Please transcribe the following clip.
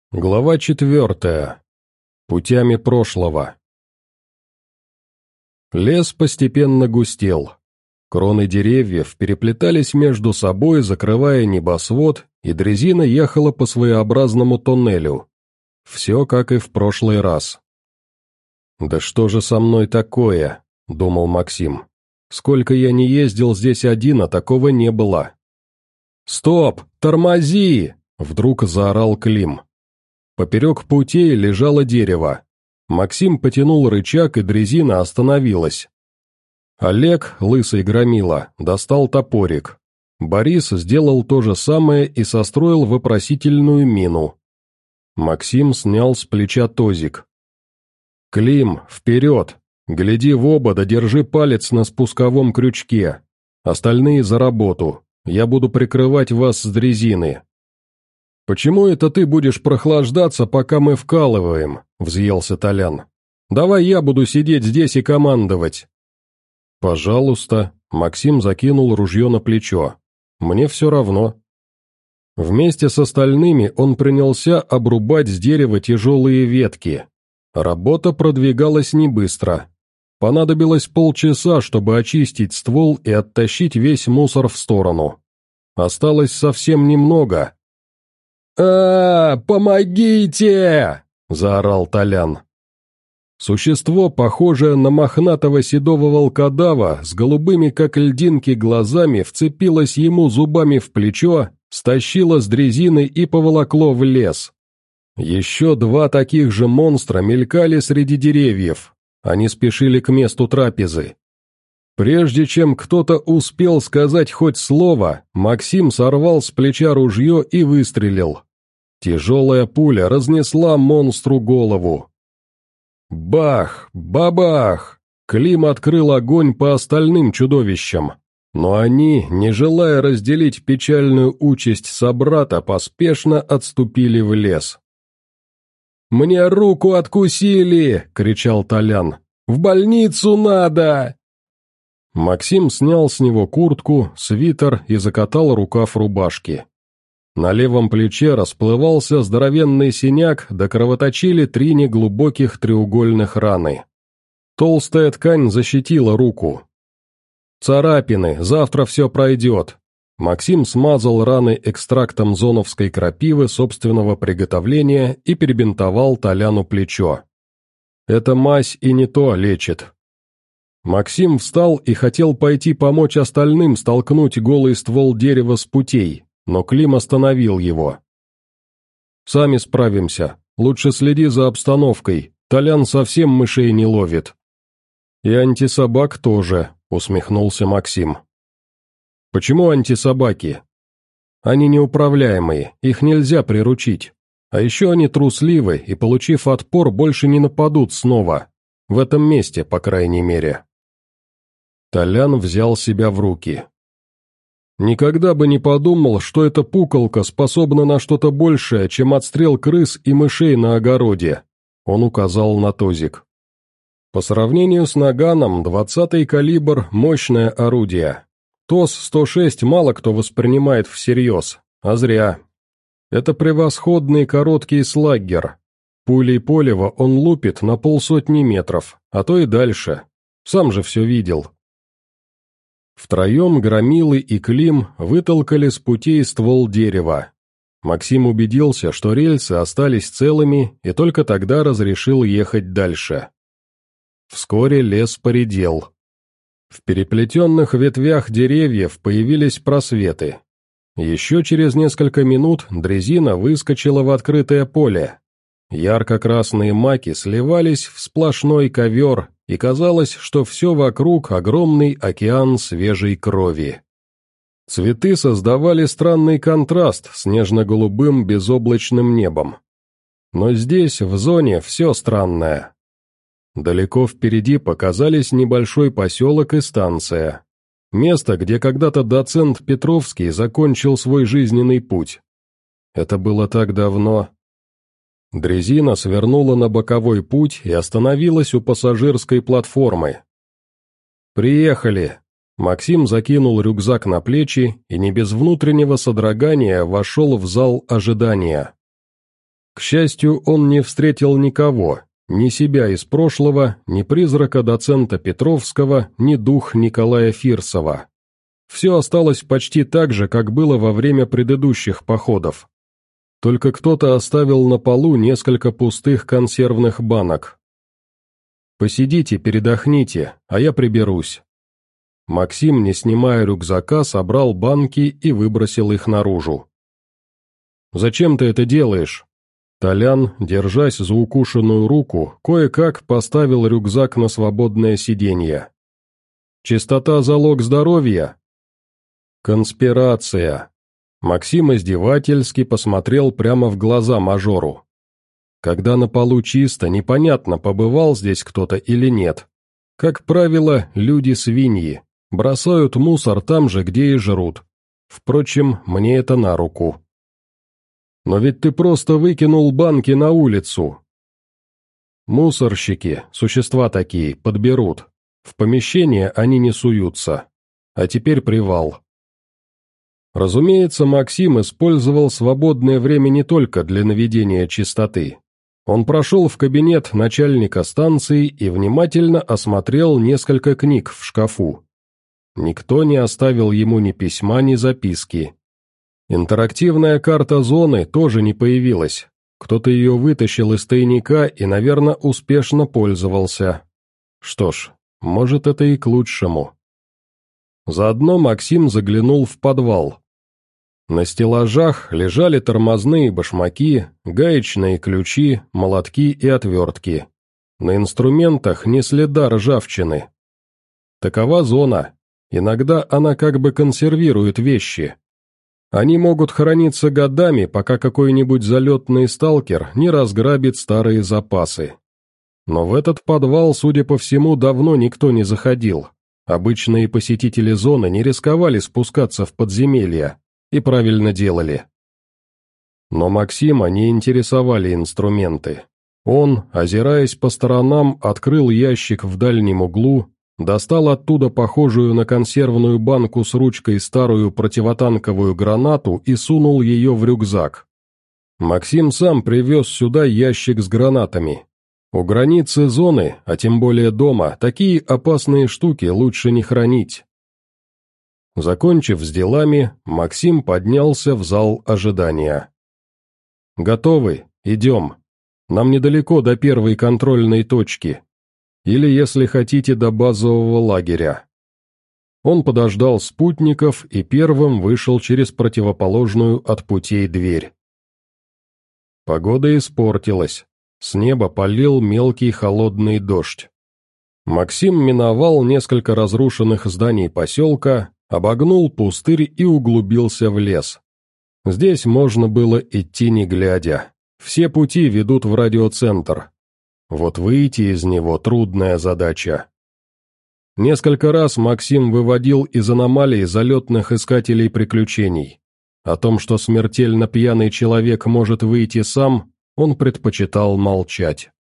Глава 4. Путями прошлого. Лес постепенно густел. Кроны деревьев переплетались между собой, закрывая небосвод, и дрезина ехала по своеобразному тоннелю. Все как и в прошлый раз. «Да что же со мной такое?» — думал Максим. «Сколько я не ездил здесь один, а такого не было». «Стоп! Тормози!» — вдруг заорал Клим. Поперек путей лежало дерево. Максим потянул рычаг, и дрезина остановилась. Олег, лысый громила, достал топорик. Борис сделал то же самое и состроил вопросительную мину. Максим снял с плеча тозик. «Клим, вперед! Гляди в оба, да держи палец на спусковом крючке. Остальные за работу. Я буду прикрывать вас с дрезины». «Почему это ты будешь прохлаждаться, пока мы вкалываем?» — взъелся Толян. «Давай я буду сидеть здесь и командовать». «Пожалуйста», — Максим закинул ружье на плечо. «Мне все равно». Вместе с остальными он принялся обрубать с дерева тяжелые ветки. Работа продвигалась не быстро. Понадобилось полчаса, чтобы очистить ствол и оттащить весь мусор в сторону. Осталось совсем немного. Помогите!» — заорал Толян. Существо, похожее на мохнатого седого волкодава, с голубыми, как льдинки, глазами, вцепилось ему зубами в плечо, стащило с дрезины и поволокло в лес. Еще два таких же монстра мелькали среди деревьев. Они спешили к месту трапезы. Прежде чем кто-то успел сказать хоть слово, Максим сорвал с плеча ружье и выстрелил. Тяжелая пуля разнесла монстру голову. Бах! Бабах! Клим открыл огонь по остальным чудовищам, но они, не желая разделить печальную участь собрата, поспешно отступили в лес. «Мне руку откусили!» — кричал Толян. «В больницу надо!» Максим снял с него куртку, свитер и закатал рукав рубашки. На левом плече расплывался здоровенный синяк, да кровоточили 3 неглубоких треугольных раны. Толстая ткань защитила руку. «Царапины, завтра все пройдет». Максим смазал раны экстрактом зоновской крапивы собственного приготовления и перебинтовал Толяну плечо. «Эта мазь и не то лечит». Максим встал и хотел пойти помочь остальным столкнуть голый ствол дерева с путей, но Клим остановил его. «Сами справимся. Лучше следи за обстановкой. Толян совсем мышей не ловит». «И антисобак тоже», — усмехнулся Максим. «Почему антисобаки?» «Они неуправляемые, их нельзя приручить. А еще они трусливы и, получив отпор, больше не нападут снова. В этом месте, по крайней мере». Толян взял себя в руки. «Никогда бы не подумал, что эта пуколка способна на что-то большее, чем отстрел крыс и мышей на огороде», — он указал на тозик. По сравнению с наганом, 20-й калибр — мощное орудие. ТОС-106 мало кто воспринимает всерьез, а зря. Это превосходный короткий слаггер. Пулей Полева он лупит на 50 метров, а то и дальше. Сам же все видел. Втроем Громилы и Клим вытолкали с путей ствол дерева. Максим убедился, что рельсы остались целыми, и только тогда разрешил ехать дальше. Вскоре лес поредел. В переплетенных ветвях деревьев появились просветы. Еще через несколько минут дрезина выскочила в открытое поле. Ярко-красные маки сливались в сплошной ковер, и казалось, что все вокруг огромный океан свежей крови. Цветы создавали странный контраст с нежно-голубым безоблачным небом. Но здесь, в зоне, все странное. Далеко впереди показались небольшой поселок и станция. Место, где когда-то доцент Петровский закончил свой жизненный путь. Это было так давно. Дрезина свернула на боковой путь и остановилась у пассажирской платформы. «Приехали!» Максим закинул рюкзак на плечи и не без внутреннего содрогания вошел в зал ожидания. К счастью, он не встретил никого, ни себя из прошлого, ни призрака доцента Петровского, ни дух Николая Фирсова. Все осталось почти так же, как было во время предыдущих походов. Только кто-то оставил на полу несколько пустых консервных банок. «Посидите, передохните, а я приберусь». Максим, не снимая рюкзака, собрал банки и выбросил их наружу. «Зачем ты это делаешь?» Толян, держась за укушенную руку, кое-как поставил рюкзак на свободное сиденье. «Чистота – залог здоровья?» «Конспирация». Максим издевательски посмотрел прямо в глаза мажору. Когда на полу чисто, непонятно, побывал здесь кто-то или нет. Как правило, люди-свиньи, бросают мусор там же, где и жрут. Впрочем, мне это на руку. Но ведь ты просто выкинул банки на улицу. Мусорщики, существа такие, подберут. В помещение они не суются. А теперь привал. Разумеется, Максим использовал свободное время не только для наведения чистоты. Он прошел в кабинет начальника станции и внимательно осмотрел несколько книг в шкафу. Никто не оставил ему ни письма, ни записки. Интерактивная карта зоны тоже не появилась. Кто-то ее вытащил из тайника и, наверное, успешно пользовался. Что ж, может, это и к лучшему. Заодно Максим заглянул в подвал. На стеллажах лежали тормозные башмаки, гаечные ключи, молотки и отвертки. На инструментах ни следа ржавчины. Такова зона. Иногда она как бы консервирует вещи. Они могут храниться годами, пока какой-нибудь залетный сталкер не разграбит старые запасы. Но в этот подвал, судя по всему, давно никто не заходил. Обычные посетители зоны не рисковали спускаться в подземелья. И правильно делали. Но Максима не интересовали инструменты. Он, озираясь по сторонам, открыл ящик в дальнем углу, достал оттуда похожую на консервную банку с ручкой старую противотанковую гранату и сунул ее в рюкзак. Максим сам привез сюда ящик с гранатами. У границы зоны, а тем более дома, такие опасные штуки лучше не хранить. Закончив с делами, Максим поднялся в зал ожидания. «Готовы? Идем. Нам недалеко до первой контрольной точки. Или, если хотите, до базового лагеря». Он подождал спутников и первым вышел через противоположную от путей дверь. Погода испортилась. С неба полил мелкий холодный дождь. Максим миновал несколько разрушенных зданий поселка, обогнул пустырь и углубился в лес. Здесь можно было идти не глядя. Все пути ведут в радиоцентр. Вот выйти из него трудная задача. Несколько раз Максим выводил из аномалии залетных искателей приключений. О том, что смертельно пьяный человек может выйти сам, он предпочитал молчать.